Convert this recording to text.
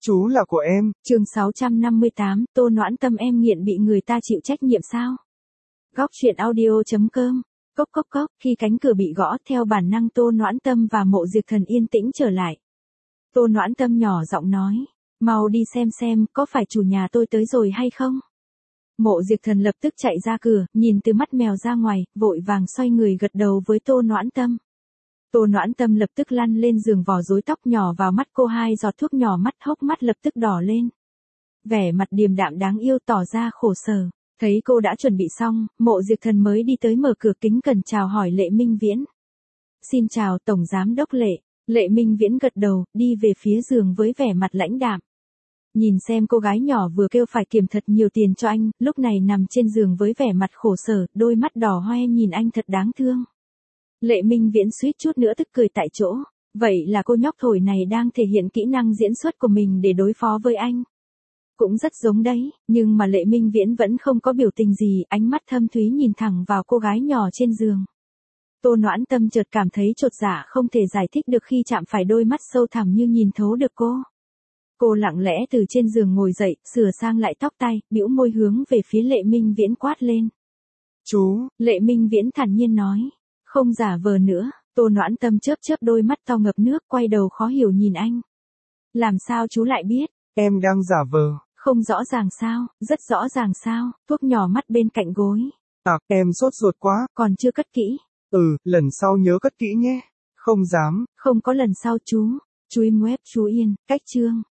Chú là của em. Chương 658, Tô Noãn Tâm em nghiện bị người ta chịu trách nhiệm sao? Góc truyện audio.com. Cốc cốc cốc, khi cánh cửa bị gõ theo bản năng Tô Noãn Tâm và Mộ Diệp Thần yên tĩnh trở lại. Tô Noãn Tâm nhỏ giọng nói, mau đi xem có phải chủ nhà tôi tới rồi hay không? Mộ Diệp Thần lập tức chạy ra cửa, nhìn từ mắt mèo ra ngoài, vội vàng xoay người gật đầu với Tô Noãn Tâm. Tô Noãn Tâm lập tức lăn lên giường vò rối tóc nhỏ vào mắt cô, 2 giọt thuốc nhỏ mắt hốc mắt lập tức đỏ lên. Vẻ mặt điềm đạm đáng yêu tỏ ra khổ sở. Thấy cô đã chuẩn bị xong, Mộ Diệp Thần mới đi tới mở cửa kính cẩn chào hỏi Lệ Minh Viễn. Xin chào Tổng Giám Đốc Lệ. Lệ Minh Viễn gật đầu, đi về phía giường với vẻ mặt lãnh đạm. Nhìn xem cô gái nhỏ vừa kêu phải kiểm thật nhiều tiền cho anh, lúc này nằm trên giường với vẻ mặt khổ sở, đôi mắt đỏ hoe nhìn anh thật đáng thương. Lệ Minh Viễn suýt chút nữa tức cười tại chỗ. Vậy là cô nhóc thổi này đang thể hiện kỹ năng diễn xuất của mình để đối phó với anh. Cũng rất giống đấy, nhưng mà Lệ Minh Viễn vẫn không có biểu tình gì, ánh mắt thâm thúy nhìn thẳng vào cô gái nhỏ trên giường. Tô Noãn Tâm chợt cảm thấy chột dạ không thể giải thích được khi chạm phải đôi mắt sâu thẳm như nhìn thấu được cô. Cô lặng lẽ từ trên giường ngồi dậy, sửa sang lại tóc tai, bĩu môi hướng về phía Lệ Minh Viễn quát lên. Chú. Lệ Minh Viễn thản nhiên nói. Không giả vờ nữa. Tô Noãn Tâm chớp chớp đôi mắt to ngập nước, quay đầu khó hiểu nhìn anh. Làm sao chú lại biết? Em đang giả vờ. Không rõ ràng sao? Rất rõ ràng sao? Thuốc nhỏ mắt bên cạnh gối. Em sốt ruột quá. Còn chưa cất kỹ. Lần sau nhớ cất kỹ nhé. Không dám. Không có lần sau chú. Chú im web chú yên, cách chương.